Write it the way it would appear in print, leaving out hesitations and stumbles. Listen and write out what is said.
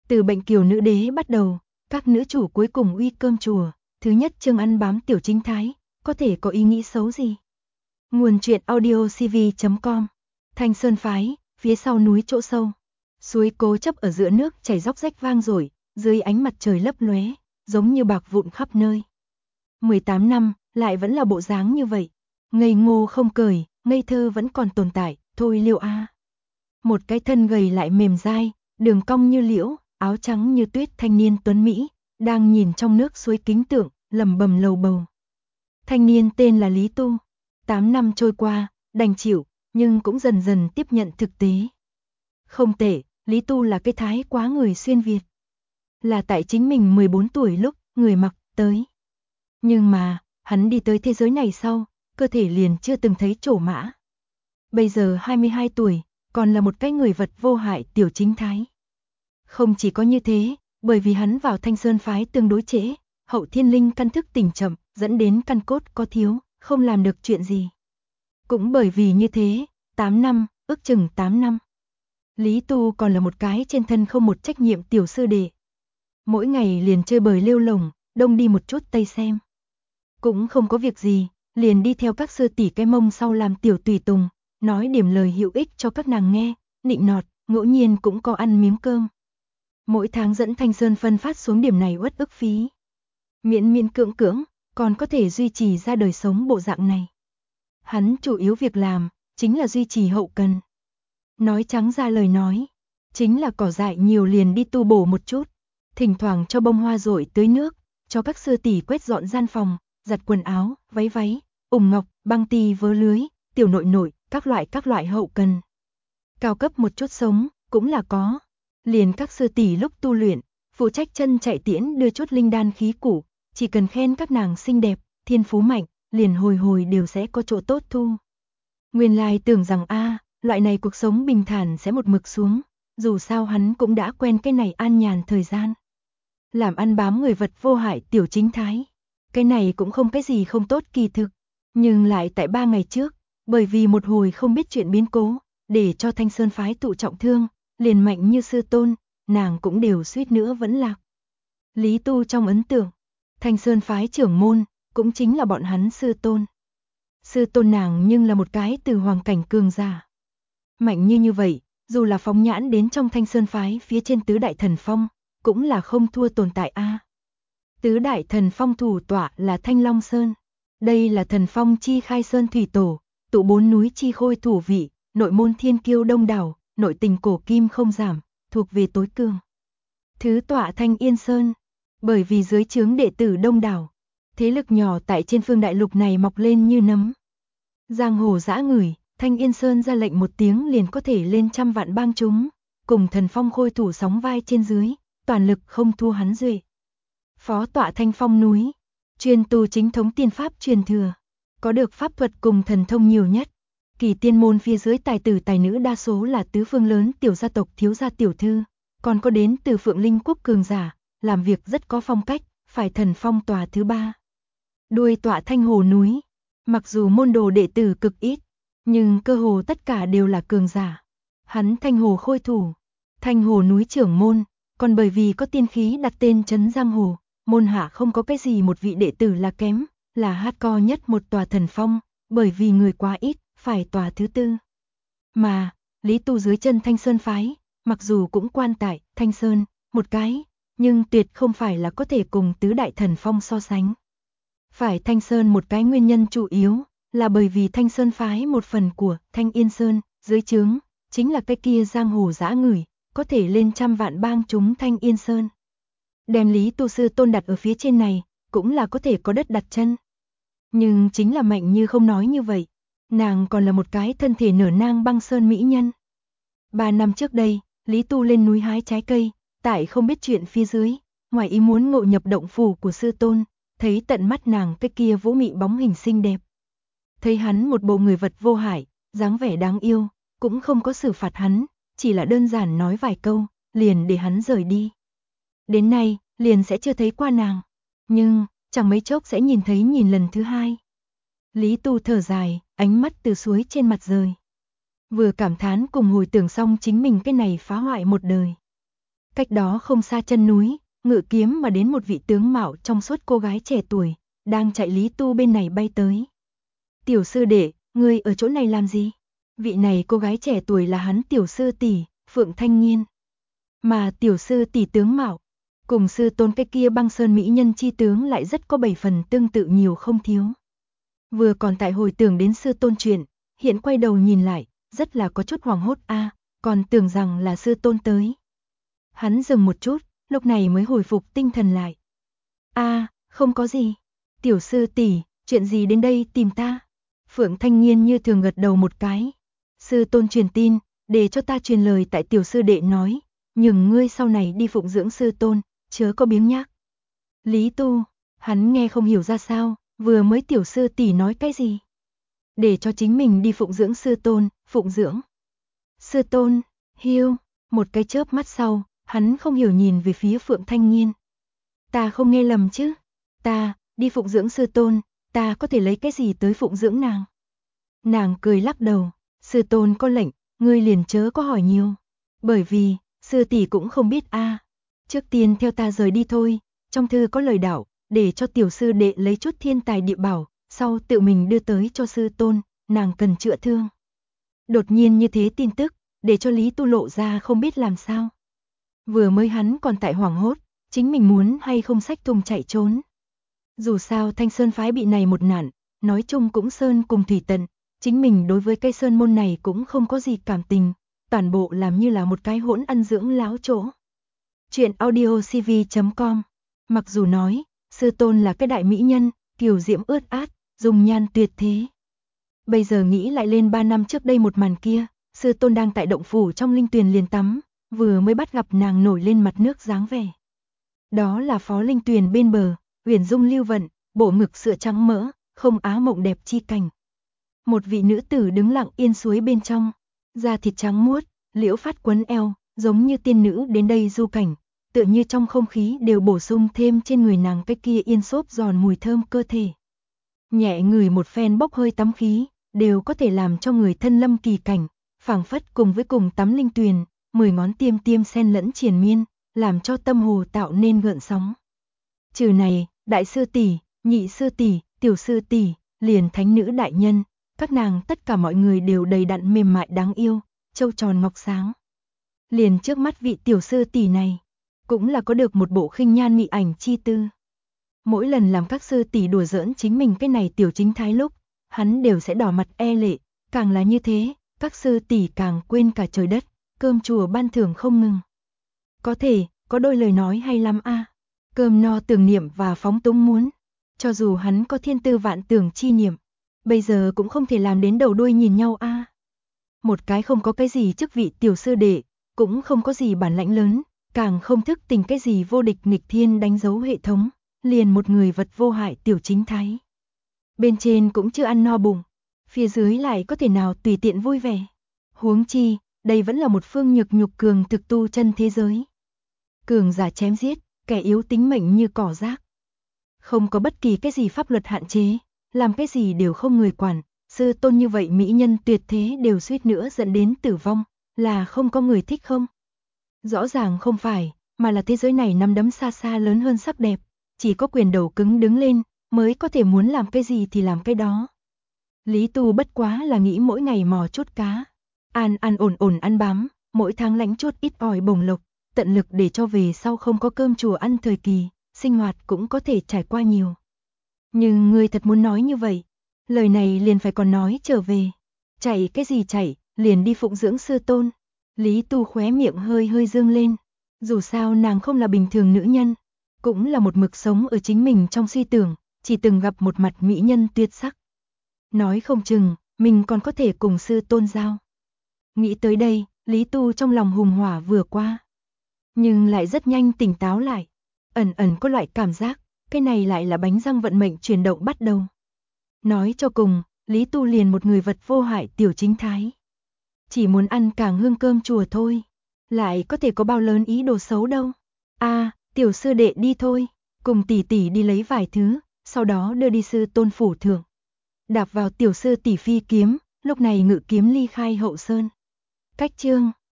Từ bệnh kiều nữ đế bắt đầu, các nữ chủ cuối cùng uy cơm chùa, thứ nhất chương ăn bám tiểu chính thái, có thể có ý nghĩ xấu gì. Nguồn truyện audio cv.com. Thanh Sơn phái, phía sau núi chỗ sâu. Suối cố chấp ở giữa nước chảy róc rách vang dội, dưới ánh mặt trời lấp lóe, giống như bạc vụn khắp nơi. 18 năm, lại vẫn là bộ dáng như vậy. Ngây ngô không cười, ngây thơ vẫn còn tồn tại, thôi Liêu a. Một cái thân gầy lại mềm dai, đường cong như liễu, áo trắng như tuyết thanh niên tuấn Mỹ, đang nhìn trong nước suối kính tượng, lẩm bẩm lầu bầu. Thanh niên tên là Lý Tu. 8 năm trôi qua, đành chịu, nhưng cũng dần dần tiếp nhận thực tế. Không tệ, Lý Tu là cái thái quá người xuyên Việt. Là tại chính mình 14 tuổi lúc, người mặc tới. Nhưng mà, hắn đi tới thế giới này sau, cơ thể liền chưa từng thấy trổ mã. Bây giờ 22 tuổi, còn là một cái người vật vô hại tiểu chính thái. Không chỉ có như thế, bởi vì hắn vào Thanh Sơn phái tương đối trễ, hậu thiên linh căn thức tỉnh chậm, dẫn đến căn cốt có thiếu, không làm được chuyện gì. Cũng bởi vì như thế, 8 năm, ước chừng 8 năm. Lý Tu còn là một cái trên thân không một trách nhiệm tiểu sư đệ. Mỗi ngày liền chơi bời lêu lồng, đông đi một chút tây xem. Cũng không có việc gì, liền đi theo các sư tỷ cái mông sau làm tiểu tùy tùng, nói điểm lời hữu ích cho các nàng nghe, nịnh nọt, ngẫu nhiên cũng có ăn miếng cơm. Mỗi tháng dẫn Thanh Sơn phân phát xuống điểm này uất ức phí. Miễn miễn cưỡng cưỡng, còn có thể duy trì ra đời sống bộ dạng này. Hắn chủ yếu việc làm, chính là duy trì hậu cần. Nói trắng ra lời nói, chính là cỏ dại nhiều liền đi tu bổ một chút, thỉnh thoảng cho bông hoa rội tưới nước, cho các sư tỷ quét dọn gian phòng, giặt quần áo, váy, ủng ngọc, băng ti vớ lưới, tiểu nội, các loại hậu cần. Cao cấp một chút sống, cũng là có. Liền các sư tỷ lúc tu luyện, phụ trách chân chạy tiễn đưa chút linh đan khí củ, chỉ cần khen các nàng xinh đẹp, thiên phú mạnh, liền hồi đều sẽ có chỗ tốt thu. Nguyên lai tưởng rằng loại này cuộc sống bình thản sẽ một mực xuống, dù sao hắn cũng đã quen cái này an nhàn thời gian. Làm ăn bám người vật vô hại tiểu chính thái, cái này cũng không cái gì không tốt kỳ thực, nhưng lại tại 3 ngày trước, bởi vì một hồi không biết chuyện biến cố, để cho Thanh Sơn phái tụ trọng thương, liền mạnh như sư tôn, nàng cũng đều suýt nữa vẫn lạc. Lý Tu trong ấn tượng, Thanh Sơn phái trưởng môn, cũng chính là bọn hắn sư tôn. Sư tôn nàng nhưng là một cái từ hoàng cảnh cường giả. Mạnh như vậy, dù là phóng nhãn đến trong Thanh Sơn phái phía trên tứ đại thần phong, cũng là không thua tồn tại Tứ đại thần phong thủ tọa là Thanh Long Sơn. Đây là thần phong chi khai sơn thủy tổ, tụ 4 núi chi khôi thủ vị, nội môn thiên kiêu đông đảo, nội tình cổ kim không giảm, thuộc về tối cường. Thứ tọa Thanh Yên Sơn, bởi vì dưới trướng đệ tử đông đảo, thế lực nhỏ tại trên phương đại lục này mọc lên như nấm. Giang hồ dã người, Thanh Yên Sơn ra lệnh một tiếng liền có thể lên trăm vạn bang chúng, cùng thần phong khôi thủ sóng vai trên dưới, toàn lực không thua hắn duệ. Phó tọa Thanh Phong núi, chuyên tu chính thống tiên pháp truyền thừa, có được pháp thuật cùng thần thông nhiều nhất. Kỳ tiên môn phía dưới tài tử tài nữ đa số là tứ phương lớn tiểu gia tộc thiếu gia tiểu thư, còn có đến từ Phượng Linh quốc cường giả, làm việc rất có phong cách, phải thần phong tòa thứ 3. Đuôi tọa Thanh Hồ núi, mặc dù môn đồ đệ tử cực ít, nhưng cơ hồ tất cả đều là cường giả. Hắn Thanh Hồ khôi thủ, Thanh Hồ núi trưởng môn, còn bởi vì có tiên khí đặt tên trấn giang hồ, môn hạ không có cái gì một vị đệ tử là kém, là hardcore nhất một tòa thần phong, bởi vì người quá ít, phải tòa thứ 4. Mà, Lý Tu dưới chân Thanh Sơn phái, mặc dù cũng quan tại Thanh Sơn, một cái, nhưng tuyệt không phải là có thể cùng tứ đại thần phong so sánh. Phải Thanh Sơn một cái nguyên nhân chủ yếu, là bởi vì Thanh Sơn phái một phần của Thanh Yên Sơn, dưới trướng, chính là cái kia giang hồ dã người, có thể lên trăm vạn bang chúng Thanh Yên Sơn. Đem Lý Tu sư tôn đặt ở phía trên này, cũng là có thể có đất đặt chân. Nhưng chính là mạnh như không nói như vậy, nàng còn là một cái thân thể nở nang băng sơn mỹ nhân. 3 năm trước đây, Lý Tu lên núi hái trái cây, tại không biết chuyện phía dưới, ngoài ý muốn ngộ nhập động phủ của sư tôn, thấy tận mắt nàng cái kia vũ mị bóng hình xinh đẹp. Thấy hắn một bộ người vật vô hại, dáng vẻ đáng yêu, cũng không có xử phạt hắn, chỉ là đơn giản nói vài câu, liền để hắn rời đi. Đến nay, liền sẽ chưa thấy qua nàng, nhưng chẳng mấy chốc sẽ nhìn lần thứ 2. Lý Tu thở dài, ánh mắt từ suối trên mặt rời. Vừa cảm thán cùng hồi tưởng xong chính mình cái này phá hoại một đời. Cách đó không xa chân núi, ngự kiếm mà đến một vị tướng mạo trong suốt cô gái trẻ tuổi, đang chạy Lý Tu bên này bay tới. Tiểu sư đệ, ngươi ở chỗ này làm gì? Vị này cô gái trẻ tuổi là hắn tiểu sư tỷ, Phượng Thanh Nghiên. Mà tiểu sư tỷ tướng mạo, cùng sư tôn cái kia băng sơn mỹ nhân chi tướng lại rất có 7 phần tương tự nhiều không thiếu. Vừa còn tại hồi tưởng đến sư tôn chuyện, hiện quay đầu nhìn lại, rất là có chút hoảng hốt còn tưởng rằng là sư tôn tới. Hắn dừng một chút, lúc này mới hồi phục tinh thần lại. Không có gì. Tiểu sư tỷ, chuyện gì đến đây tìm ta? Phượng Thanh Nghiên như thường gật đầu một cái. Sư tôn truyền tin, để cho ta truyền lời tại tiểu sư đệ nói, nhưng ngươi sau này đi phụng dưỡng sư tôn, chớ có biếng nhác. Lý Tu, hắn nghe không hiểu ra sao, vừa mới tiểu sư tỷ nói cái gì? Để cho chính mình đi phụng dưỡng sư tôn, phụng dưỡng. Sư tôn, hiu, một cái chớp mắt sau, hắn không hiểu nhìn về phía Phượng Thanh Nghiên. Ta không nghe lầm chứ? Ta, đi phụng dưỡng sư tôn, ta có thể lấy cái gì tới phụng dưỡng nàng? Nàng cười lắc đầu, sư tôn có lệnh, ngươi liền chớ có hỏi nhiều. Bởi vì, sư tỷ cũng không biết Trước tiên theo ta rời đi thôi, trong thư có lời đạo, để cho tiểu sư đệ lấy chút thiên tài địa bảo, sau tự mình đưa tới cho sư tôn, nàng cần chữa thương. Đột nhiên như thế tin tức, để cho Lý Tu lộ ra không biết làm sao. Vừa mới hắn còn tại hoảng hốt, chính mình muốn hay không xách thùng chạy trốn. Dù sao Thanh Sơn phái bị này một nạn, nói chung cũng sơn cùng thủy tận, chính mình đối với cây sơn môn này cũng không có gì cảm tình, toàn bộ làm như là một cái hỗn ăn dưỡng láo chỗ. Chuyện audiocv.com. Mặc dù nói, sư tôn là cái đại mỹ nhân, kiều diễm ướt át, dùng nhan tuyệt thế. Bây giờ nghĩ lại lên 3 năm trước đây một màn kia, sư tôn đang tại động phủ trong linh tuyền liền tắm, vừa mới bắt gặp nàng nổi lên mặt nước dáng vẻ. Đó là phó linh tuyền bên bờ, huyền dung lưu vận, bộ ngực sữa trắng mỡ, không á mộng đẹp chi cảnh. Một vị nữ tử đứng lặng yên suối bên trong, da thịt trắng muốt, liễu phát quấn eo, giống như tiên nữ đến đây du cảnh, tựa như trong không khí đều bổ sung thêm trên người nàng cái kia yên xốp giòn mùi thơm cơ thể. Nhẹ người một phen bốc hơi tắm khí, đều có thể làm cho người thân lâm kỳ cảnh, phảng phất cùng với cùng tắm linh tuyền, 10 ngón tiêm tiêm xen lẫn triền miên, làm cho tâm hồ tạo nên gợn sóng. Trừ này, đại sư tỷ, nhị sư tỷ, tiểu sư tỷ, liền thánh nữ đại nhân, các nàng tất cả mọi người đều đầy đặn mềm mại đáng yêu, châu tròn ngọc sáng. Liền trước mắt vị tiểu sư tỷ này, cũng là có được một bộ khinh nhan mị ảnh chi tư. Mỗi lần làm các sư tỷ đùa giỡn chính mình cái này tiểu chính thái lúc, hắn đều sẽ đỏ mặt e lệ, càng là như thế, các sư tỷ càng quên cả trời đất, cơm chùa ban thưởng không ngừng. Có thể, có đôi lời nói hay lắm cơm no tưởng niệm và phóng túng muốn. Cho dù hắn có thiên tư vạn tưởng chi niệm, bây giờ cũng không thể làm đến đầu đuôi nhìn nhau Một cái không có cái gì chức vị tiểu sư đệ, cũng không có gì bản lãnh lớn, càng không thức tình cái gì vô địch nghịch thiên đánh dấu hệ thống, liền một người vật vô hại tiểu chính thái. Bên trên cũng chưa ăn no bụng, phía dưới lại có thể nào tùy tiện vui vẻ. Huống chi, đây vẫn là một phương nhược nhục cường thực tu chân thế giới. Cường giả chém giết, kẻ yếu tính mệnh như cỏ rác. Không có bất kỳ cái gì pháp luật hạn chế, làm cái gì đều không người quản, sư tôn như vậy mỹ nhân tuyệt thế đều suýt nữa dẫn đến tử vong, là không có người thích không? Rõ ràng không phải, mà là thế giới này nắm đấm xa xa lớn hơn sắc đẹp, chỉ có quyền đầu cứng đứng lên, mới có thể muốn làm cái gì thì làm cái đó. Lý Tu bất quá là nghĩ mỗi ngày mò chút cá, an ổn ổn ăn bám, mỗi tháng lãnh chút ít ỏi bổng lộc, tận lực để cho về sau không có cơm chùa ăn thời kỳ, sinh hoạt cũng có thể trải qua nhiều. Nhưng ngươi thật muốn nói như vậy, lời này liền phải còn nói trở về. Chạy cái gì chạy, liền đi phụng dưỡng sư tôn. Lý Tu khóe miệng hơi hơi dương lên. Dù sao nàng không là bình thường nữ nhân, cũng là một mực sống ở chính mình trong suy tưởng, chỉ từng gặp một mặt mỹ nhân tuyệt sắc. Nói không chừng, mình còn có thể cùng sư tôn giao. Nghĩ tới đây, Lý Tu trong lòng hùng hỏa vừa qua. Nhưng lại rất nhanh tỉnh táo lại. Ẩn có loại cảm giác, cái này lại là bánh răng vận mệnh chuyển động bắt đầu. Nói cho cùng, Lý Tu liền một người vật vô hại tiểu chính thái. Chỉ muốn ăn càng hương cơm chùa thôi. Lại có thể có bao lớn ý đồ xấu đâu. Tiểu sư đệ đi thôi. Cùng tỷ tỷ đi lấy vài thứ, sau đó đưa đi sư tôn phủ thưởng. Đạp vào tiểu sư tỷ phi kiếm, lúc này ngự kiếm ly khai hậu sơn. Cách chương